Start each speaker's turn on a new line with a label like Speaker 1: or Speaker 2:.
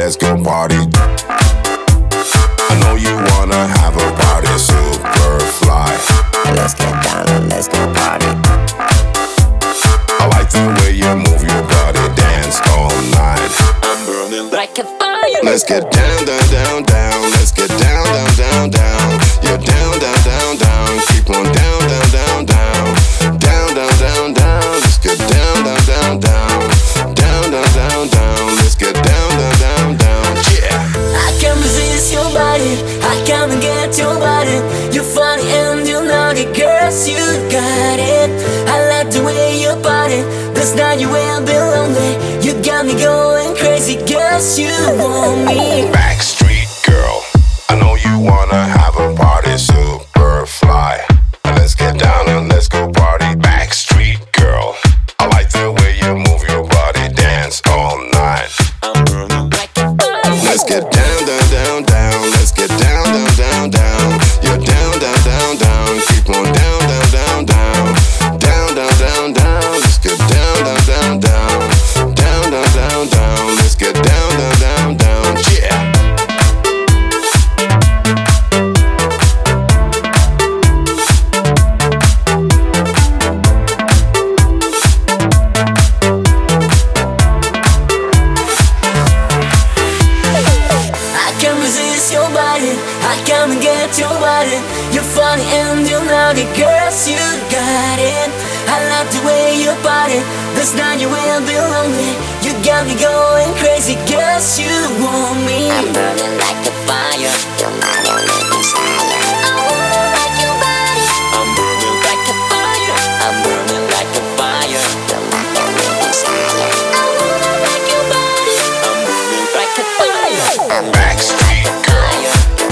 Speaker 1: let's go party. I know you wanna have a party, super fly.
Speaker 2: Let's get down and let's go party.
Speaker 1: I like the way you move your body, dance all night.
Speaker 2: I'm burning like a fire.
Speaker 1: Let's get down, down, down, down. Let's get down, down, down, down. You're down, down, down, down. Keep on down, down, down, down. Down, down, down, down. Let's get down, down, down, down. Down, down, down, down. Let's get down, down, down, down. Yeah.
Speaker 2: I can't resist your body. I can't get your body. You're funny and you know it, girls, you got it. I like the way you body. This night you will be lonely. You got me going crazy, girls, you want me.
Speaker 1: Backstreet girl, I know you wanna have a party, super fly. Let's get down and let's go party. Backstreet girl, I like the way you move your body, dance all night.
Speaker 2: I'm burning like a fire.
Speaker 1: Let's get down, down, down, down. Let's get down, down, down, down. You're down, down, down, down. Keep on down, down, down, down. Down, down, down, down. Let's get down, down, down, down. Down, down, down, down. Let's get down, down, down, down. Yeah.
Speaker 2: I can't resist your body. I can't get your body. You're funny and you know it, girls, you got it. I like the way you body. This night you will be lonely. You got me going crazy, girls, you want me. I'm burning like a fire. You're my only desire. I wanna rock your body. I'm burning like a fire. I'm burning like a fire. You're my only desire. I wanna rock your body. I'm burning like a fire. I'm
Speaker 1: Backstreet girl,